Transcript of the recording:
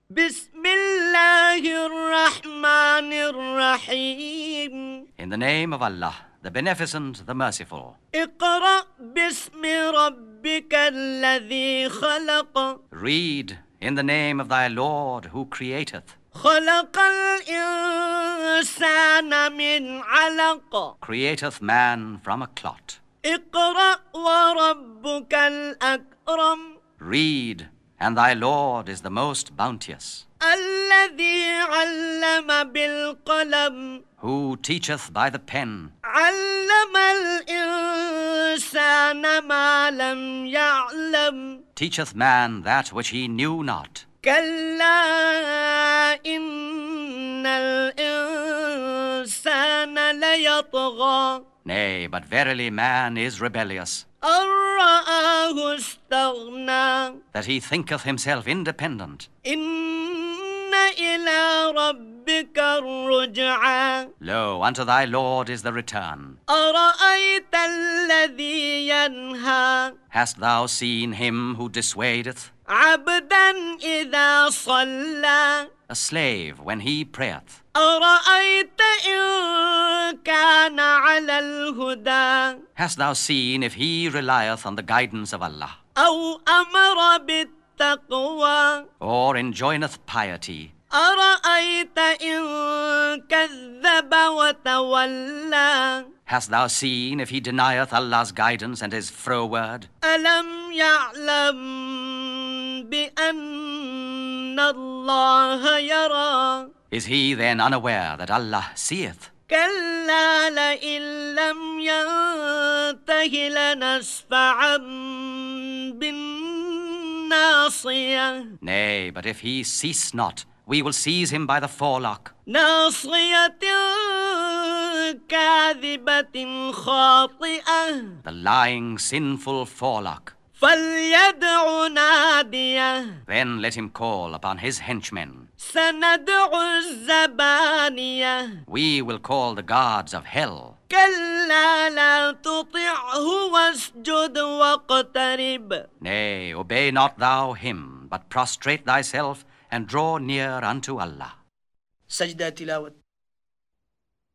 Bismillahir Rahmanir Rahim. In the name of Allah, the Beneficent, the Merciful. اقرأ باسم ربك الذي خلق. Read in the name of thy Lord who createth. خلق الإنسان من علق. Createth man from a clot. اقرأ وربك الأكرم. Read, and thy Lord is the most bounteous. الذي علم بالقلم. Who teacheth by the pen. علم الإنسان ما لم يعلم. Teacheth man that which he knew not. كلا إن الإنسان ليطغى. Nay, but verily man is rebellious, أن رآه استغنى. that he thinketh himself independent. إن إلى ربك الرجعى. Lo, unto thy Lord is the return. أرأيت الذي ينهى. Hast thou seen him who dissuadeth? عبدا إذا صلى. A slave when he prayeth. أرأيت إن كان على الهدى. Hast thou seen if he relieth on the guidance of Allah, أو أمر بالتقوى. or enjoineth piety? أرأيت إن كذب وتولى. Hast thou seen if he denieth Allah's guidance and is froward? ألم يعلم بأن الله يرى. Is he then unaware that Allah seeth? كلا لئن لم ينته لنسفعا بالناصية. Nay, but if he cease not, we will seize him by the forelock. ناصية كاذبة خاطئة. The lying, sinful forelock. فليدع ناديه. Then let him call upon his henchmen. سندع الزبانية. We will call the guards of hell. كلا لا تطعه واسجد واقترب. Nay, obey not thou him, but prostrate thyself and draw near unto Allah. سجدة تلاوة.